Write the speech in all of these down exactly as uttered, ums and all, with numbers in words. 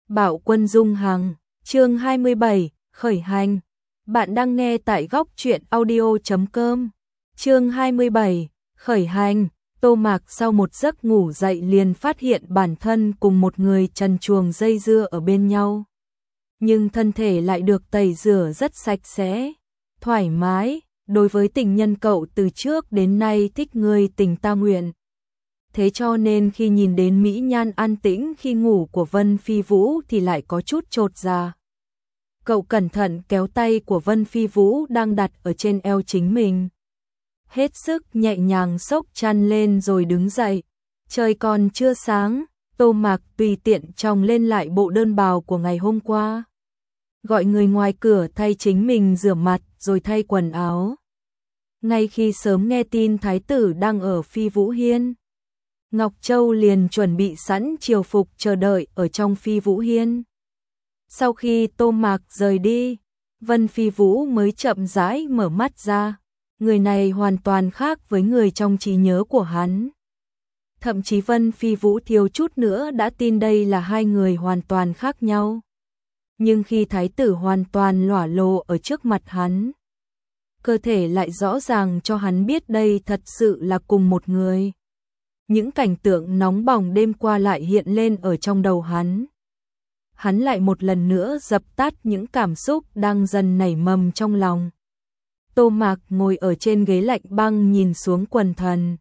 Bạo Quân Dung Hằng, chương hai mươi bảy, khởi hành. Bạn đang nghe tại góc truyện audio chấm com. Chương hai mươi bảy, khởi hành. Tô Mạc sau một giấc ngủ dậy liền phát hiện bản thân cùng một người trần truồng dây dưa ở bên nhau. Nhưng thân thể lại được tẩy rửa rất sạch sẽ, thoải mái. Đối với tình nhân cậu từ trước đến nay thích người tình ta nguyện. Thế cho nên khi nhìn đến mỹ nhan an tĩnh khi ngủ của Vân Phi Vũ thì lại có chút chột dạ. Cậu cẩn thận kéo tay của Vân Phi Vũ đang đặt ở trên eo chính mình. Hết sức nhẹ nhàng xốc chăn lên rồi đứng dậy. Trời còn chưa sáng, Tô Mạc tùy tiện chồng lên lại bộ đơn bào của ngày hôm qua. Gọi người ngoài cửa thay chính mình rửa mặt rồi thay quần áo. Ngay khi sớm nghe tin thái tử đang ở Phi Vũ Hiên, Ngọc Châu liền chuẩn bị sẵn triều phục chờ đợi ở trong Phi Vũ Hiên. Sau khi Tô Mạc rời đi, Vân Phi Vũ mới chậm rãi mở mắt ra. Người này hoàn toàn khác với người trong trí nhớ của hắn. Thậm chí Vân Phi Vũ thiếu chút nữa đã tin đây là hai người hoàn toàn khác nhau. Nhưng khi thái tử hoàn toàn lỏa lộ ở trước mặt hắn, cơ thể lại rõ ràng cho hắn biết đây thật sự là cùng một người. Những cảnh tượng nóng bỏng đêm qua lại hiện lên ở trong đầu hắn. Hắn lại một lần nữa dập tắt những cảm xúc đang dần nảy mầm trong lòng. Tô Mạc ngồi ở trên ghế lạnh băng nhìn xuống quần thần.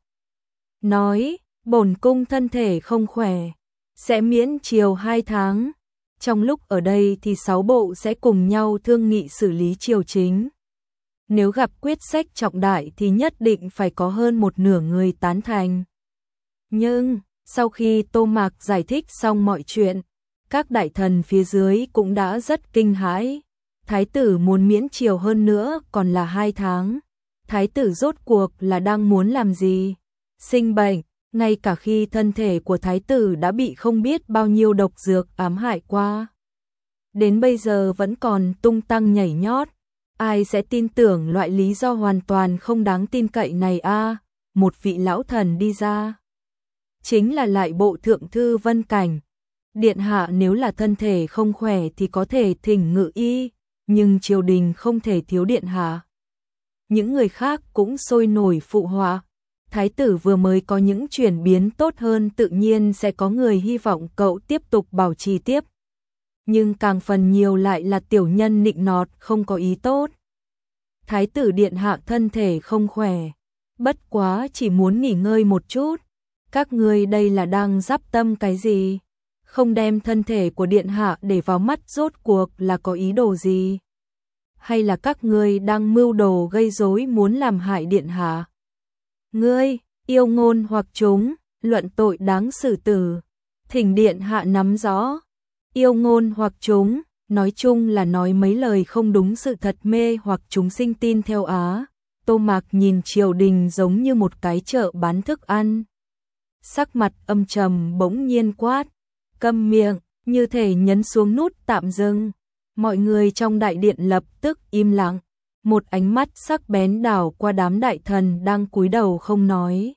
Nói, bổn cung thân thể không khỏe, sẽ miễn triều hai tháng. Trong lúc ở đây thì sáu bộ sẽ cùng nhau thương nghị xử lý triều chính. Nếu gặp quyết sách trọng đại thì nhất định phải có hơn một nửa người tán thành. Nhưng, sau khi Tô Mạc giải thích xong mọi chuyện, các đại thần phía dưới cũng đã rất kinh hãi. Thái tử muốn miễn triều hơn nữa còn là hai tháng. Thái tử rốt cuộc là đang muốn làm gì? Sinh bệnh, ngay cả khi thân thể của thái tử đã bị không biết bao nhiêu độc dược ám hại qua. Đến bây giờ vẫn còn tung tăng nhảy nhót. Ai sẽ tin tưởng loại lý do hoàn toàn không đáng tin cậy này a? À, một vị lão thần đi ra. Chính là lại bộ thượng thư Vân Cảnh. Điện hạ nếu là thân thể không khỏe thì có thể thỉnh ngự y, nhưng triều đình không thể thiếu điện hạ. Những người khác cũng sôi nổi phụ họa. Thái tử vừa mới có những chuyển biến tốt hơn, tự nhiên sẽ có người hy vọng cậu tiếp tục bảo trì tiếp. Nhưng càng phần nhiều lại là tiểu nhân nịnh nọt không có ý tốt. Thái tử điện hạ thân thể không khỏe, bất quá chỉ muốn nghỉ ngơi một chút. Các ngươi đây là đang giáp tâm cái gì? Không đem thân thể của điện hạ để vào mắt, rốt cuộc là có ý đồ gì? Hay là các ngươi đang mưu đồ gây rối muốn làm hại điện hạ? Ngươi, yêu ngôn hoặc chúng, luận tội đáng xử tử. Thỉnh điện hạ nắm rõ. Yêu ngôn hoặc chúng, nói chung là nói mấy lời không đúng sự thật, mê hoặc chúng sinh tin theo á. Tô Mạc nhìn triều đình giống như một cái chợ bán thức ăn. Sắc mặt âm trầm bỗng nhiên quát, câm miệng, như thể nhấn xuống nút tạm dừng. Mọi người trong đại điện lập tức im lặng. Một ánh mắt sắc bén đảo qua đám đại thần đang cúi đầu không nói.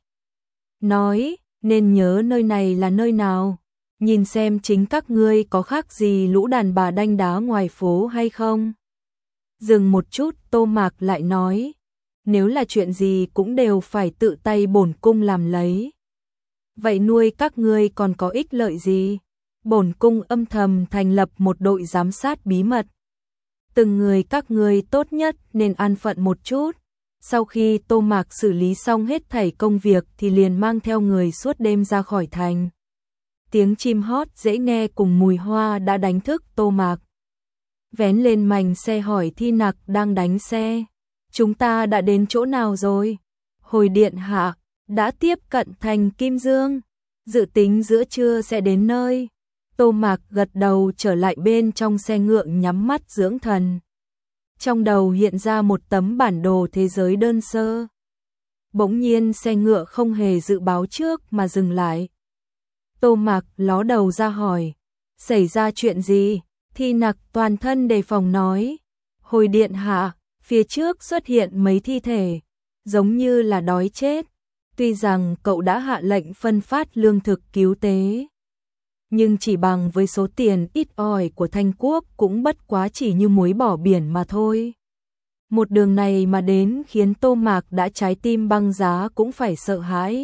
Nói, nên nhớ nơi này là nơi nào. Nhìn xem chính các ngươi có khác gì lũ đàn bà đanh đá ngoài phố hay không. Dừng một chút, Tô Mạc lại nói, nếu là chuyện gì cũng đều phải tự tay bổn cung làm lấy. Vậy nuôi các ngươi còn có ích lợi gì? Bổn cung âm thầm thành lập một đội giám sát bí mật. Từng người các ngươi tốt nhất nên an phận một chút. Sau khi Tô Mạc xử lý xong hết thảy công việc thì liền mang theo người suốt đêm ra khỏi thành. Tiếng chim hót dễ nghe cùng mùi hoa đã đánh thức Tô Mạc. Vén lên mành xe hỏi Thi Nặc đang đánh xe. Chúng ta đã đến chỗ nào rồi? Hồi điện hạ, đã tiếp cận thành Kim Dương. Dự tính giữa trưa sẽ đến nơi. Tô Mạc gật đầu trở lại bên trong xe ngựa nhắm mắt dưỡng thần. Trong đầu hiện ra một tấm bản đồ thế giới đơn sơ. Bỗng nhiên xe ngựa không hề dự báo trước mà dừng lại. Tô Mạc ló đầu ra hỏi, xảy ra chuyện gì? Thi Nặc toàn thân đề phòng nói, hồi điện hạ, phía trước xuất hiện mấy thi thể, giống như là đói chết. Tuy rằng cậu đã hạ lệnh phân phát lương thực cứu tế, nhưng chỉ bằng với số tiền ít ỏi của Thanh Quốc cũng bất quá chỉ như muối bỏ biển mà thôi. Một đường này mà đến khiến Tô Mạc đã trái tim băng giá cũng phải sợ hãi.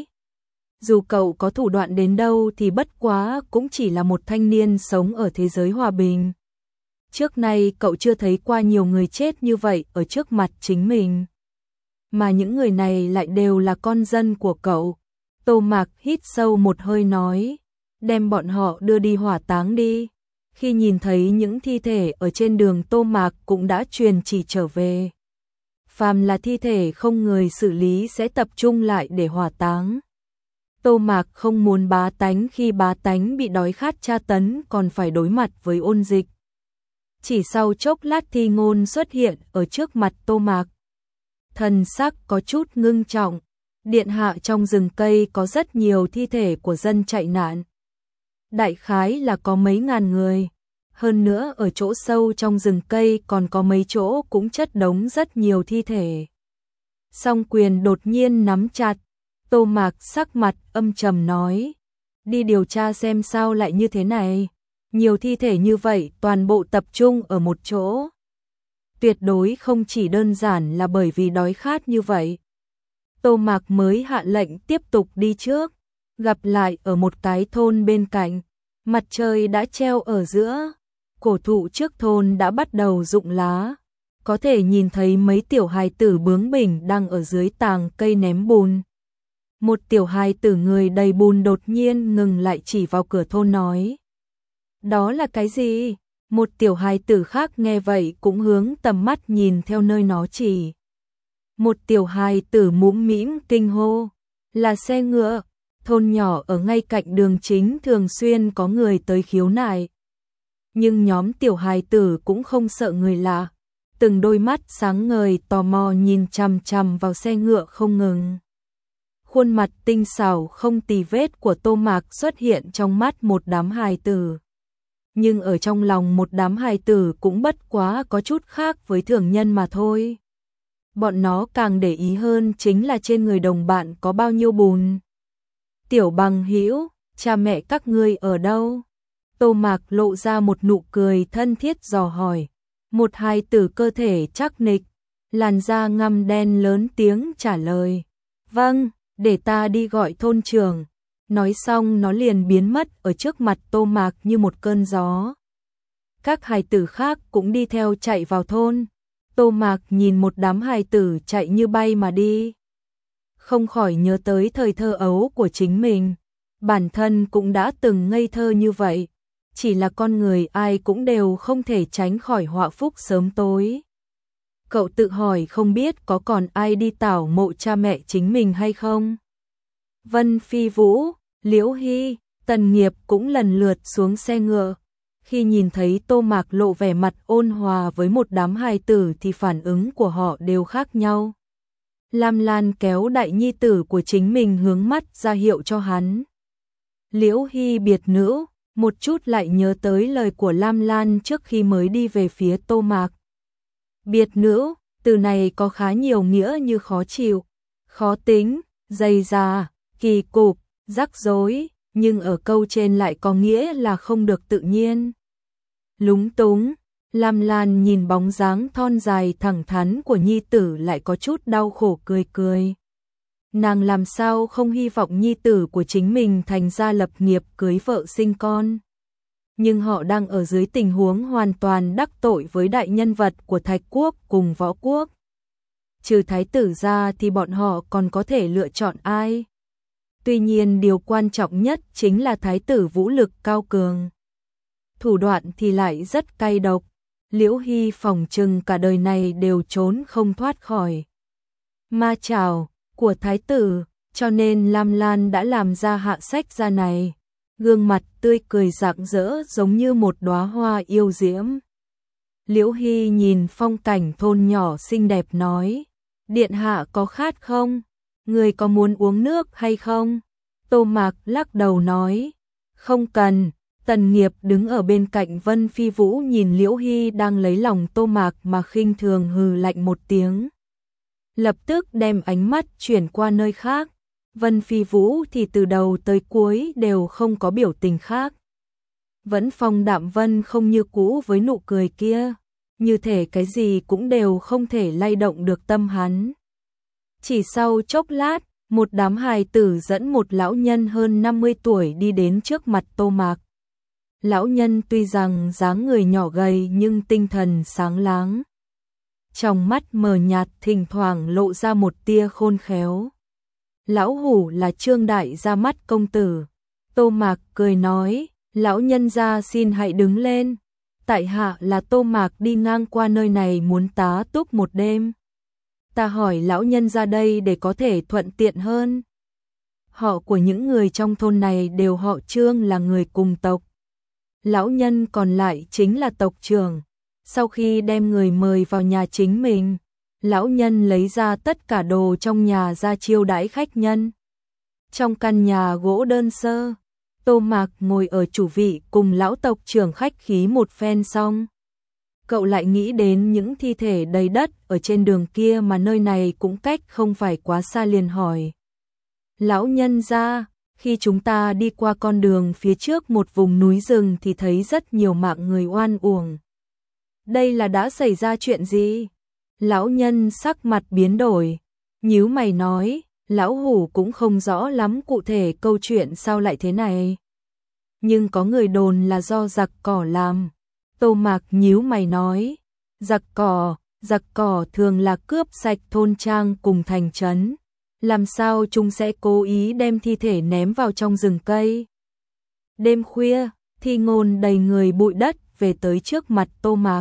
Dù cậu có thủ đoạn đến đâu thì bất quá cũng chỉ là một thanh niên sống ở thế giới hòa bình. Trước nay cậu chưa thấy qua nhiều người chết như vậy ở trước mặt chính mình. Mà những người này lại đều là con dân của cậu. Tô Mạc hít sâu một hơi nói, đem bọn họ đưa đi hỏa táng đi. Khi nhìn thấy những thi thể ở trên đường, Tô Mạc cũng đã truyền chỉ trở về. Phàm là thi thể không người xử lý sẽ tập trung lại để hỏa táng. Tô Mạc không muốn bá tánh khi bá tánh bị đói khát tra tấn còn phải đối mặt với ôn dịch. Chỉ sau chốc lát Thi Ngôn xuất hiện ở trước mặt Tô Mạc. Thần sắc có chút ngưng trọng. Điện hạ, trong rừng cây có rất nhiều thi thể của dân chạy nạn. Đại khái là có mấy ngàn người. Hơn nữa ở chỗ sâu trong rừng cây còn có mấy chỗ cũng chất đống rất nhiều thi thể. Song quyền đột nhiên nắm chặt. Tô Mạc sắc mặt âm trầm nói, đi điều tra xem sao lại như thế này. Nhiều thi thể như vậy toàn bộ tập trung ở một chỗ. Tuyệt đối không chỉ đơn giản là bởi vì đói khát như vậy. Tô Mạc mới hạ lệnh tiếp tục đi trước. Gặp lại ở một cái thôn bên cạnh. Mặt trời đã treo ở giữa. Cổ thụ trước thôn đã bắt đầu rụng lá. Có thể nhìn thấy mấy tiểu hài tử bướng bỉnh đang ở dưới tàng cây ném bùn. Một tiểu hài tử người đầy bùn đột nhiên ngừng lại chỉ vào cửa thôn nói, đó là cái gì? Một tiểu hài tử khác nghe vậy cũng hướng tầm mắt nhìn theo nơi nó chỉ. Một tiểu hài tử mũm mĩm kinh hô, là xe ngựa. Thôn nhỏ ở ngay cạnh đường chính thường xuyên có người tới khiếu nại. Nhưng nhóm tiểu hài tử cũng không sợ người lạ. Từng đôi mắt sáng ngời tò mò nhìn chằm chằm vào xe ngựa không ngừng. Khuôn mặt tinh xảo không tì vết của Tô Mạc xuất hiện trong mắt một đám hài tử. Nhưng ở trong lòng một đám hài tử cũng bất quá có chút khác với thường nhân mà thôi. Bọn nó càng để ý hơn chính là trên người đồng bạn có bao nhiêu bùn. Tiểu bằng hữu, cha mẹ các ngươi ở đâu? Tô Mạc lộ ra một nụ cười thân thiết dò hỏi. Một hài tử cơ thể chắc nịch, làn da ngăm đen lớn tiếng trả lời. Vâng, để ta đi gọi thôn trưởng. Nói xong nó liền biến mất ở trước mặt Tô Mạc như một cơn gió. Các hài tử khác cũng đi theo chạy vào thôn. Tô Mạc nhìn một đám hài tử chạy như bay mà đi. Không khỏi nhớ tới thời thơ ấu của chính mình. Bản thân cũng đã từng ngây thơ như vậy. Chỉ là con người ai cũng đều không thể tránh khỏi họa phúc sớm tối. Cậu tự hỏi không biết có còn ai đi tảo mộ cha mẹ chính mình hay không? Vân Phi Vũ, Liễu Hy, Tần Nghiệp cũng lần lượt xuống xe ngựa. Khi nhìn thấy Tô Mạc lộ vẻ mặt ôn hòa với một đám hài tử thì phản ứng của họ đều khác nhau. Lam Lan kéo đại nhi tử của chính mình hướng mắt ra hiệu cho hắn. Liễu Hy biệt nữ, một chút lại nhớ tới lời của Lam Lan trước khi mới đi về phía Tô Mạc. Biệt nữ, từ này có khá nhiều nghĩa như khó chịu, khó tính, dày dà, kỳ cục, rắc rối, nhưng ở câu trên lại có nghĩa là không được tự nhiên. Lúng túng, Lam Lan nhìn bóng dáng thon dài thẳng thắn của nhi tử lại có chút đau khổ cười cười. Nàng làm sao không hy vọng nhi tử của chính mình thành ra lập nghiệp cưới vợ sinh con. Nhưng họ đang ở dưới tình huống hoàn toàn đắc tội với đại nhân vật của Thạch Quốc cùng Võ Quốc. Trừ thái tử ra thì bọn họ còn có thể lựa chọn ai? Tuy nhiên điều quan trọng nhất chính là thái tử vũ lực cao cường. Thủ đoạn thì lại rất cay độc. Liễu Hy phỏng chừng cả đời này đều trốn không thoát khỏi ma chảo của thái tử, cho nên Lam Lan đã làm ra hạ sách ra này. Gương mặt tươi cười rạng rỡ giống như một đóa hoa yêu diễm. Liễu Hy nhìn phong cảnh thôn nhỏ xinh đẹp nói, điện hạ có khát không? Người có muốn uống nước hay không? Tô Mạc lắc đầu nói, không cần. Tần Nghiệp đứng ở bên cạnh Vân Phi Vũ nhìn Liễu Hy đang lấy lòng Tô Mạc mà khinh thường hừ lạnh một tiếng. Lập tức đem ánh mắt chuyển qua nơi khác. Vân Phi Vũ thì từ đầu tới cuối đều không có biểu tình khác. vẫn phong đạm vân không như cũ với nụ cười kia, như thể cái gì cũng đều không thể lay động được tâm hắn. Chỉ sau chốc lát, một đám hài tử dẫn một lão nhân hơn năm mươi tuổi đi đến trước mặt Tô Mạc. Lão nhân tuy rằng dáng người nhỏ gầy nhưng tinh thần sáng láng. Trong mắt mờ nhạt thỉnh thoảng lộ ra một tia khôn khéo. Lão hủ là Trương đại gia mắt công tử. Tô Mạc cười nói, lão nhân gia xin hãy đứng lên. Tại hạ là Tô Mạc đi ngang qua nơi này muốn tá túc một đêm. Ta hỏi lão nhân ra đây để có thể thuận tiện hơn. Họ của những người trong thôn này đều họ Trương là người cùng tộc. Lão nhân còn lại chính là tộc trưởng. Sau khi đem người mời vào nhà chính mình, lão nhân lấy ra tất cả đồ trong nhà ra chiêu đãi khách nhân. Trong căn nhà gỗ đơn sơ, Tô Mạc ngồi ở chủ vị cùng lão tộc trưởng khách khí một phen xong. Cậu lại nghĩ đến những thi thể đầy đất ở trên đường kia mà nơi này cũng cách không phải quá xa, liền hỏi. Lão nhân gia, khi chúng ta đi qua con đường phía trước một vùng núi rừng thì thấy rất nhiều mạng người oan uổng. Đây là đã xảy ra chuyện gì? Lão nhân sắc mặt biến đổi, nhíu mày nói, lão hủ cũng không rõ lắm cụ thể câu chuyện sao lại thế này. Nhưng có người đồn là do giặc cỏ làm. Tô Mạc nhíu mày nói, giặc cỏ, giặc cỏ thường là cướp sạch thôn trang cùng thành trấn. Làm sao chúng sẽ cố ý đem thi thể ném vào trong rừng cây? Đêm khuya, Thi Ngôn đầy người bụi đất về tới trước mặt Tô Mạc.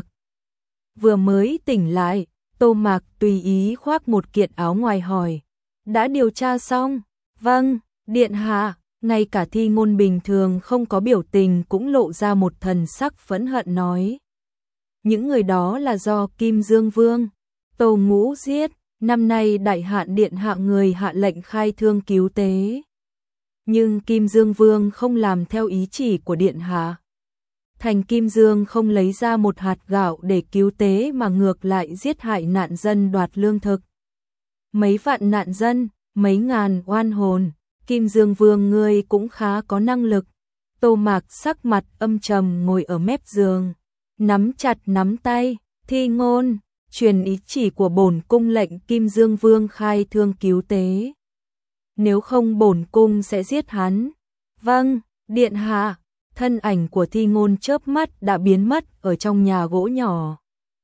Vừa mới tỉnh lại, Tô Mạc tùy ý khoác một kiện áo ngoài hỏi, đã điều tra xong? Vâng, điện hạ. Ngay cả Thi Ngôn bình thường không có biểu tình cũng lộ ra một thần sắc phẫn hận nói. Những người đó là do Kim Dương Vương, Tô Ngũ giết, năm nay đại hạn điện hạ người hạ lệnh khai thương cứu tế. Nhưng Kim Dương Vương không làm theo ý chỉ của điện hạ. Thành Kim Dương không lấy ra một hạt gạo để cứu tế mà ngược lại giết hại nạn dân đoạt lương thực. Mấy vạn nạn dân, mấy ngàn oan hồn. Kim Dương Vương ngươi cũng khá có năng lực. Tô Mạc sắc mặt âm trầm ngồi ở mép giường, nắm chặt nắm tay, Thi Ngôn, truyền ý chỉ của bổn cung lệnh Kim Dương Vương khai thương cứu tế. Nếu không bổn cung sẽ giết hắn. Vâng, điện hạ. Thân ảnh của Thi Ngôn chớp mắt đã biến mất ở trong nhà gỗ nhỏ.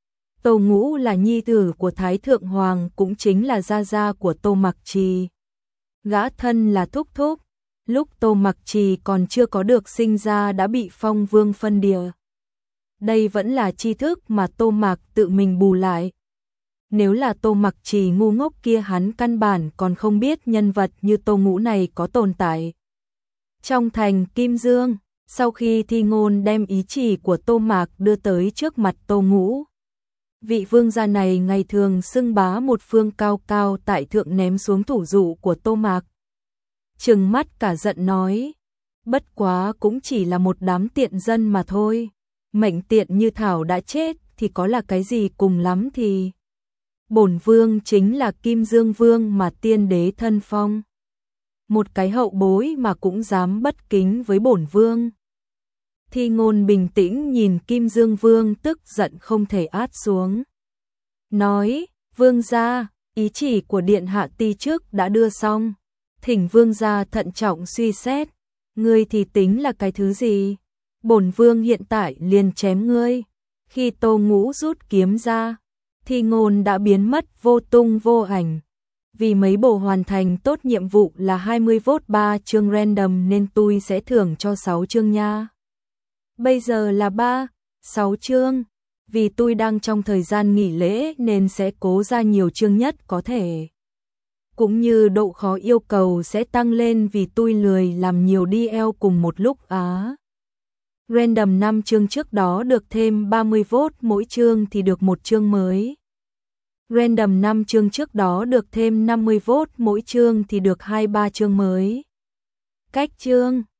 Tô Ngũ là nhi tử của Thái Thượng Hoàng, cũng chính là gia gia của Tô Mặc Trì. Gã thân là thúc thúc, lúc Tô Mặc Trì còn chưa có được sinh ra đã bị phong vương phân địa. Đây vẫn là tri thức mà Tô Mạc tự mình bù lại. Nếu là Tô Mặc Trì ngu ngốc kia hắn căn bản còn không biết nhân vật như Tô Ngũ này có tồn tại. Trong thành Kim Dương, sau khi Thi Ngôn đem ý chỉ của Tô Mạc đưa tới trước mặt Tô Ngũ, vị vương gia này ngày thường xưng bá một phương cao cao tại thượng ném xuống thủ dụ của Tô Mạc. Trừng mắt cả giận nói, bất quá cũng chỉ là một đám tiện dân mà thôi. Mệnh tiện như thảo đã chết thì có là cái gì, cùng lắm thì bổn vương chính là Kim Dương Vương mà tiên đế thân phong. Một cái hậu bối mà cũng dám bất kính với bổn vương. Thi Ngôn bình tĩnh nhìn Kim Dương Vương tức giận không thể át xuống. Nói, vương gia, ý chỉ của điện hạ ti trước đã đưa xong. Thỉnh vương gia thận trọng suy xét. Ngươi thì tính là cái thứ gì? Bổn vương hiện tại liền chém ngươi. Khi Tô Ngũ rút kiếm ra, Thi Ngôn đã biến mất vô tung vô ảnh. Vì mấy bộ hoàn thành tốt nhiệm vụ là hai mươi vote ba chương random nên tôi sẽ thưởng cho sáu chương nha. Bây giờ là ba, sáu chương. Vì tôi đang trong thời gian nghỉ lễ nên sẽ cố ra nhiều chương nhất có thể. Cũng như độ khó yêu cầu sẽ tăng lên vì tôi lười làm nhiều đê lờ cùng một lúc á. Random năm chương trước đó được thêm ba mươi vote mỗi chương thì được một chương mới. Random năm chương trước đó được thêm năm mươi vote mỗi chương thì được hai ba chương mới. Cách chương